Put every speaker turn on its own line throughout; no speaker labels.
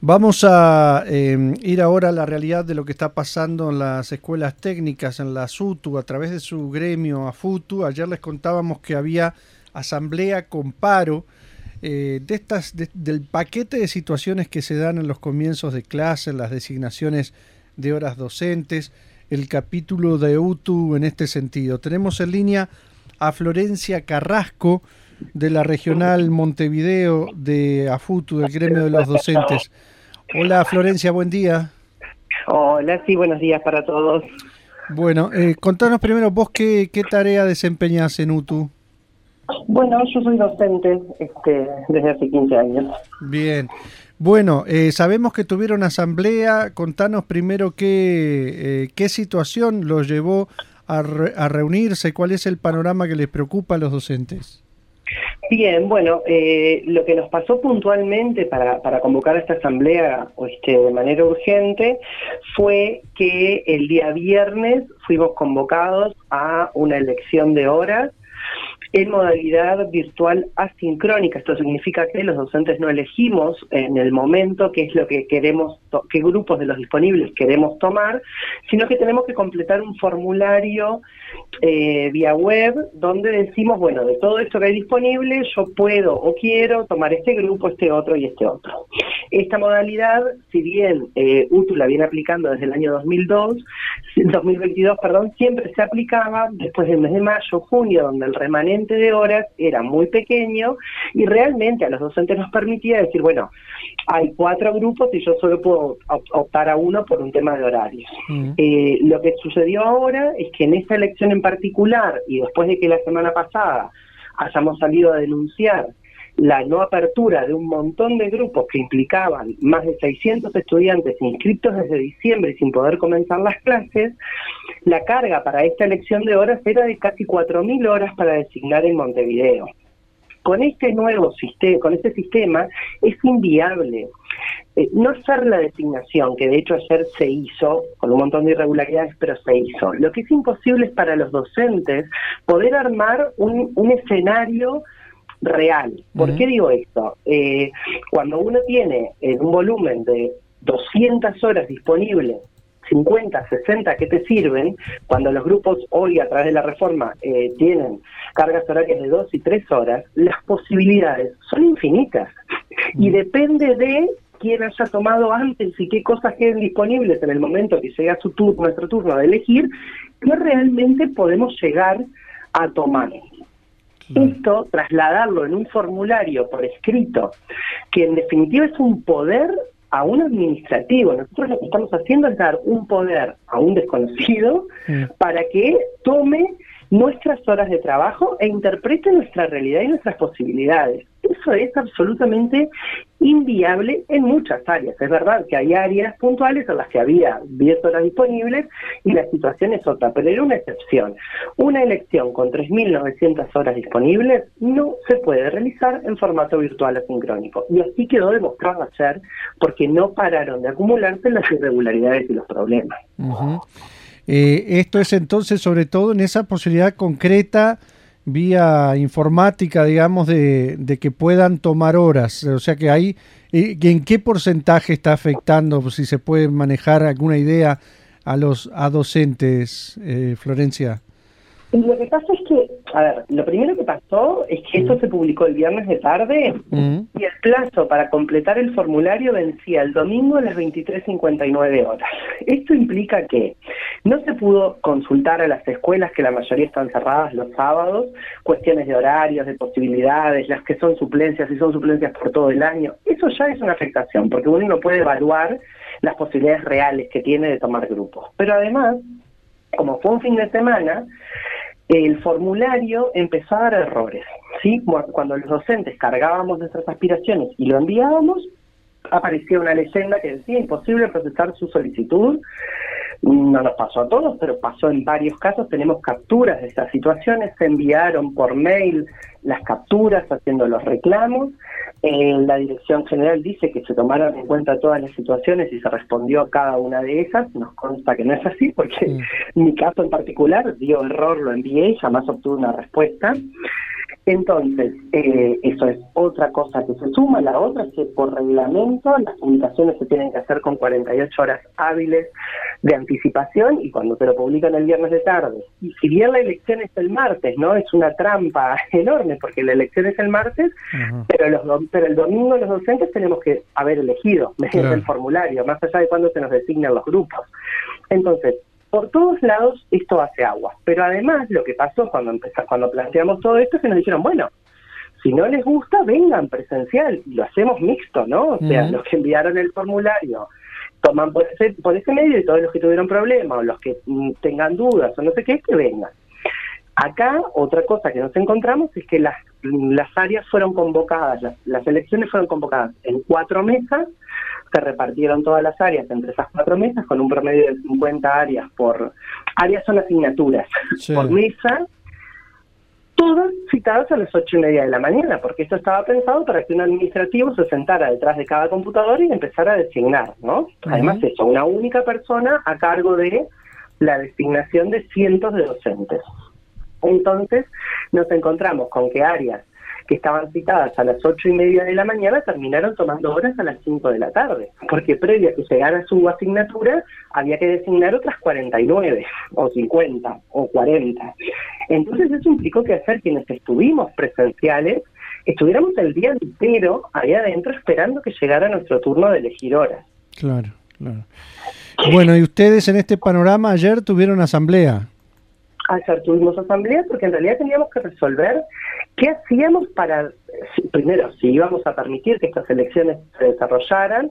Vamos a ir ahora a la realidad de lo que está pasando en las escuelas técnicas, en la SUTU, a través de su gremio AFUTU. Ayer les contábamos que había asamblea con paro del paquete de situaciones que se dan en los comienzos de clase, en las designaciones de horas docentes, el capítulo de UTU en este sentido. Tenemos en línea a Florencia Carrasco, de la Regional Montevideo de AFUTU, del gremio de los docentes. Hola Florencia, buen día.
Hola, sí, buenos días para todos.
Bueno, contanos primero vos qué tarea desempeñás en UTU.
Bueno, yo soy docente desde hace 15 años.
Bien, bueno, sabemos que tuvieron asamblea. Contanos primero qué situación los llevó a reunirse, cuál es el panorama que les preocupa a los docentes.
Bien, bueno, lo que nos pasó puntualmente para convocar a esta asamblea de manera urgente fue que el día viernes fuimos convocados a una elección de horas en modalidad virtual asincrónica. Esto significa que los docentes no elegimos en el momento qué es lo que queremos, qué grupos de los disponibles queremos tomar, sino que tenemos que completar un formulario vía web donde decimos, bueno, de todo esto que hay disponible, yo puedo o quiero tomar este grupo, este otro y este otro. Esta modalidad, si bien UTU la viene aplicando desde el año 2022, siempre se aplicaba después del mes de mayo, junio, donde el remanente de horas era muy pequeño y realmente a los docentes nos permitía decir, bueno, hay 4 grupos y yo solo puedo optar a uno por un tema de horarios. Lo que sucedió ahora es que en esta elección en particular, y después de que la semana pasada hayamos salido a denunciar la no apertura de un montón de grupos que implicaban más de 600 estudiantes inscritos desde diciembre sin poder comenzar las clases, la carga para esta elección de horas era de casi 4.000 horas para designar en Montevideo. Con este nuevo sistema, con este sistema, es inviable no hacer la designación, que de hecho ayer se hizo, con un montón de irregularidades, pero se hizo. Lo que es imposible es para los docentes poder armar un escenario real. ¿Por qué digo esto? Cuando uno tiene un volumen de 200 horas disponibles, 50, 60 que te sirven, cuando los grupos hoy a través de la reforma tienen cargas horarias de 2 y 3 horas, las posibilidades son infinitas y depende de quién haya tomado antes y qué cosas queden disponibles en el momento que llega nuestro turno de elegir, que realmente podemos llegar a tomar. Esto, trasladarlo en un formulario por escrito, que en definitiva es un poder a un administrativo. Nosotros lo que estamos haciendo es dar un poder a un desconocido para que tome nuestras horas de trabajo e interprete nuestra realidad y nuestras posibilidades. Eso es absolutamente inviable en muchas áreas. Es verdad que hay áreas puntuales en las que había 10 horas disponibles y la situación es otra, pero era una excepción. Una elección con 3.900 horas disponibles no se puede realizar en formato virtual asincrónico. Y así quedó demostrado ayer porque no pararon de acumularse las irregularidades y los problemas.
Esto es entonces sobre todo en esa posibilidad concreta vía informática, digamos, de que puedan tomar horas. O sea que hay, ¿en qué porcentaje está afectando, si se puede manejar alguna idea a docentes, Florencia?
Lo que pasa es que, a ver, lo primero que pasó es que esto se publicó el viernes de tarde y el plazo para completar el formulario vencía el domingo a las 23:59 horas. Esto implica que no se pudo consultar a las escuelas, que la mayoría están cerradas los sábados, cuestiones de horarios, de posibilidades, las que son suplencias, si son suplencias por todo el año. Eso ya es una afectación, porque uno no puede evaluar las posibilidades reales que tiene de tomar grupos. Pero además, como fue un fin de semana, el formulario empezó a dar errores, ¿sí? Cuando los docentes cargábamos nuestras aspiraciones y lo enviábamos, aparecía una leyenda que decía imposible procesar su solicitud. No nos pasó a todos, pero pasó en varios casos. Tenemos capturas de estas situaciones, se enviaron por mail las capturas haciendo los reclamos. La Dirección General dice que se tomaron en cuenta todas las situaciones y se respondió a cada una de ellas. Nos consta que no es así, porque mi caso en particular dio error, lo envié y jamás obtuve una respuesta. Entonces, eso es otra cosa que se suma. La otra es que por reglamento las publicaciones se tienen que hacer con 48 horas hábiles de anticipación y cuando te lo publican el viernes de tarde. Y si bien la elección es el martes, ¿no? Es una trampa enorme porque la elección es el martes, pero el domingo los docentes tenemos que haber elegido mediante el formulario, más allá de cuándo se nos designan los grupos. Entonces, por todos lados esto hace agua, pero además lo que pasó cuando planteamos todo esto es que nos dijeron, bueno, si no les gusta, vengan presencial y lo hacemos mixto, ¿no? O sea, los que enviaron el formulario toman por ese medio y todos los que tuvieron problemas o los que tengan dudas o no sé qué, que vengan. Acá otra cosa que nos encontramos es que las áreas fueron convocadas, las elecciones fueron convocadas en 4 mesas, se repartieron todas las áreas entre esas 4 mesas con un promedio de 50 áreas áreas son asignaturas por mesa, todas citadas a las 8:30 de la mañana, porque esto estaba pensado para que un administrativo se sentara detrás de cada computadora y empezara a designar, ¿no? Además eso, una única persona a cargo de la designación de cientos de docentes. Entonces nos encontramos con que áreas que estaban citadas a las 8:30 de la mañana terminaron tomando horas a las 5 de la tarde, porque previo a que llegara su asignatura había que designar otras 49 o 50 o 40. Entonces eso implicó que hacer quienes estuvimos presenciales estuviéramos el día entero ahí adentro esperando que llegara nuestro turno de elegir horas.
Claro, claro. Bueno, y ustedes en este panorama ayer tuvieron asamblea.
Ayer tuvimos asamblea porque en realidad teníamos que resolver qué hacíamos primero, si íbamos a permitir que estas elecciones se desarrollaran,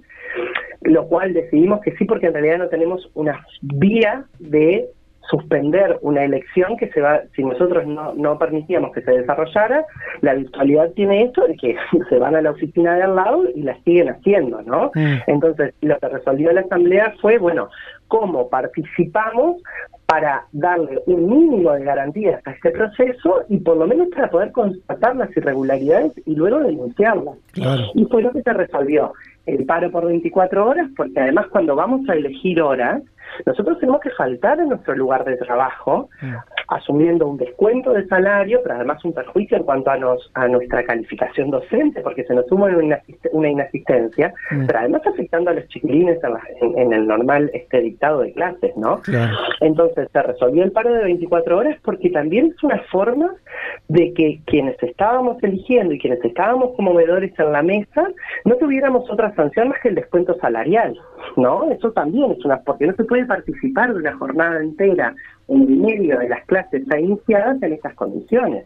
lo cual decidimos que sí, porque en realidad no tenemos una vía de suspender una elección que si nosotros no permitíamos que se desarrollara. La virtualidad tiene esto de que se van a la oficina de al lado y la siguen haciendo, ¿no? Entonces, lo que resolvió la asamblea fue, bueno, cómo participamos para darle un mínimo de garantías a este proceso y por lo menos para poder constatar las irregularidades y luego denunciarlas. Claro. Y fue lo que se resolvió. El paro por 24 horas, porque además cuando vamos a elegir horas, nosotros tenemos que faltar en nuestro lugar de trabajo, asumiendo un descuento de salario, pero además un perjuicio en cuanto a nuestra calificación docente, porque se nos suma una inasistencia, pero además afectando a los chiquilines en el normal dictado de clases, ¿no? Claro. Entonces se resolvió el paro de 24 horas porque también es una forma de que quienes estábamos eligiendo y quienes estábamos como veedores en la mesa no tuviéramos otra sanción más que el descuento salarial, ¿no? Eso también es porque no se puede participar de una jornada entera en el medio de las clases ya iniciadas en estas condiciones.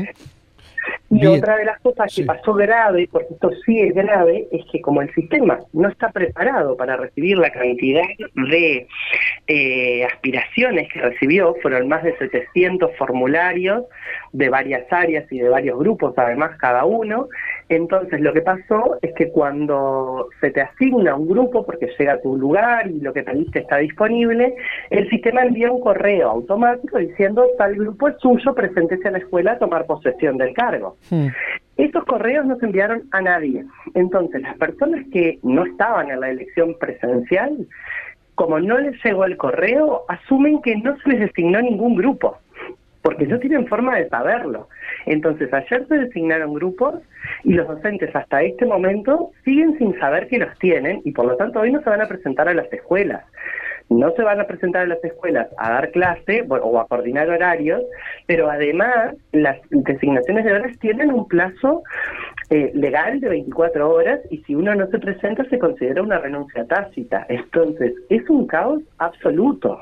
Y bien. Otra de las cosas que pasó grave, porque esto sí es grave, es que como el sistema no está preparado para recibir la cantidad de aspiraciones que recibió, fueron más de 700 formularios de varias áreas y de varios grupos, además cada uno. Entonces lo que pasó es que cuando se te asigna un grupo, porque llega a tu lugar y lo que pediste está disponible, el sistema envía un correo automático diciendo tal grupo es suyo, preséntese a la escuela a tomar posesión del cargo. Esos correos no se enviaron a nadie. Entonces las personas que no estaban en la elección presencial, como no les llegó el correo, asumen que no se les designó ningún grupo, porque no tienen forma de saberlo. Entonces ayer se designaron grupos y los docentes hasta este momento siguen sin saber que los tienen y por lo tanto hoy no se van a presentar a las escuelas. No se van a presentar a las escuelas a dar clase o a coordinar horarios, pero además las designaciones de horas tienen un plazo legal de 24 horas y si uno no se presenta se considera una renuncia tácita. Entonces es un caos absoluto.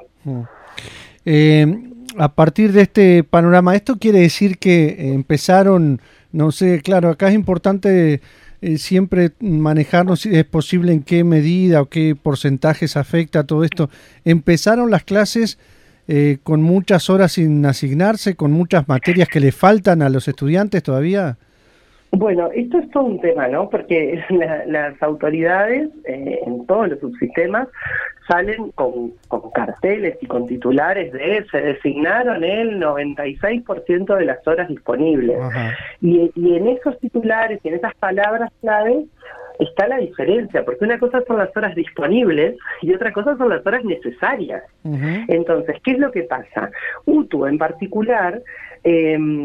A partir de este panorama, ¿esto quiere decir que empezaron, no sé, claro, acá es importante siempre manejarnos si es posible en qué medida o qué porcentajes afecta todo esto? ¿Empezaron las clases con muchas horas sin asignarse, con muchas materias que le faltan a los estudiantes todavía?
Bueno, esto es todo un tema, ¿no? Porque las autoridades en todos los subsistemas salen con carteles y con titulares de se designaron el 96% de las horas disponibles. Y en esos titulares y en esas palabras clave está la diferencia, porque una cosa son las horas disponibles y otra cosa son las horas necesarias. Entonces, ¿qué es lo que pasa? UTU en particular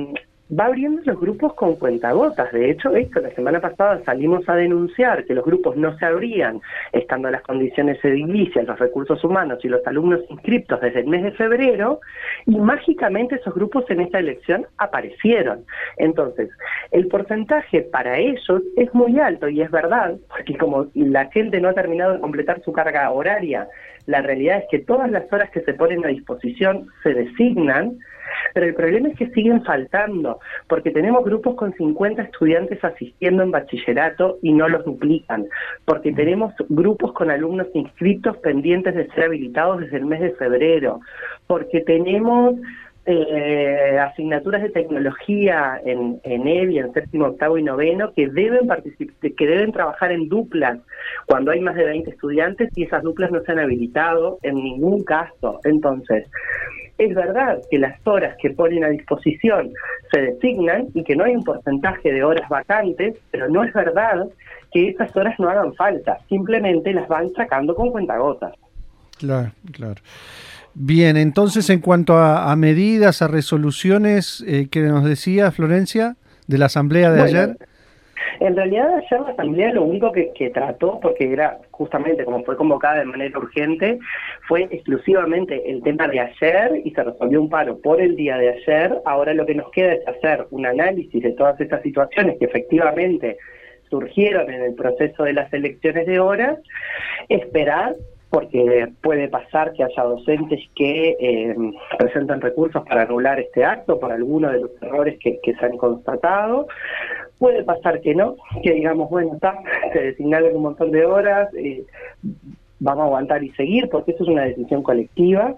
va abriendo los grupos con cuentagotas. De hecho, la semana pasada salimos a denunciar que los grupos no se abrían, estando las condiciones edilicias, los recursos humanos y los alumnos inscriptos desde el mes de febrero, y mágicamente esos grupos en esta elección aparecieron. Entonces, el porcentaje para ellos es muy alto, y es verdad, porque como la gente no ha terminado de completar su carga horaria, la realidad es que todas las horas que se ponen a disposición se designan, pero el problema es que siguen faltando, porque tenemos grupos con 50 estudiantes asistiendo en bachillerato y no los duplican, porque tenemos grupos con alumnos inscritos pendientes de ser habilitados desde el mes de febrero, porque tenemos asignaturas de tecnología en EBI, en séptimo, octavo y noveno, que deben trabajar en duplas cuando hay más de 20 estudiantes, y esas duplas no se han habilitado en ningún caso. Entonces, es verdad que las horas que ponen a disposición se designan y que no hay un porcentaje de horas vacantes, pero no es verdad que esas horas no hagan falta, simplemente las van sacando con cuentagotas.
Claro, claro. Bien, entonces en cuanto a medidas, a resoluciones, que nos decía Florencia, de la asamblea de ayer.
En realidad ayer la asamblea lo único que trató, porque era justamente como fue convocada de manera urgente, fue exclusivamente el tema de ayer y se resolvió un paro por el día de ayer. Ahora lo que nos queda es hacer un análisis de todas estas situaciones que efectivamente surgieron en el proceso de las elecciones de horas, esperar, porque puede pasar que haya docentes que presenten recursos para anular este acto por alguno de los errores que se han constatado. Puede pasar que no, que digamos, bueno, se designaron un montón de horas, vamos a aguantar y seguir, porque eso es una decisión colectiva,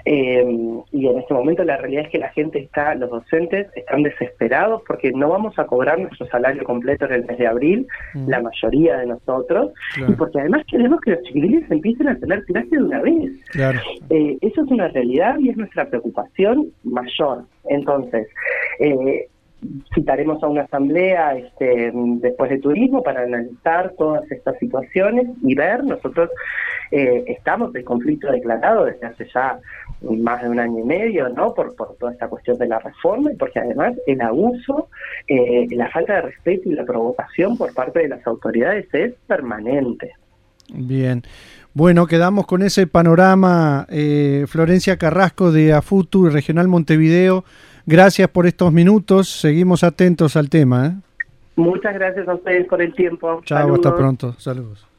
y en este momento la realidad es que la gente los docentes están desesperados porque no vamos a cobrar nuestro salario completo en el mes de abril, la mayoría de nosotros, claro. Y porque además queremos que los chiquilines empiecen a tener clase de una vez. Claro. Eso es una realidad y es nuestra preocupación mayor. Entonces, citaremos a una asamblea después de turismo para analizar todas estas situaciones y ver. Nosotros estamos en conflicto declarado desde hace ya más de un año y medio, ¿no? Por toda esta cuestión de la reforma, y porque además el abuso, la falta de respeto y la provocación por parte de las autoridades es permanente.
Bien. Bueno, quedamos con ese panorama. Florencia Carrasco de AFUTU Regional Montevideo, gracias por estos minutos, seguimos atentos al tema.
Muchas gracias a ustedes por el tiempo.
Chao, hasta pronto, saludos.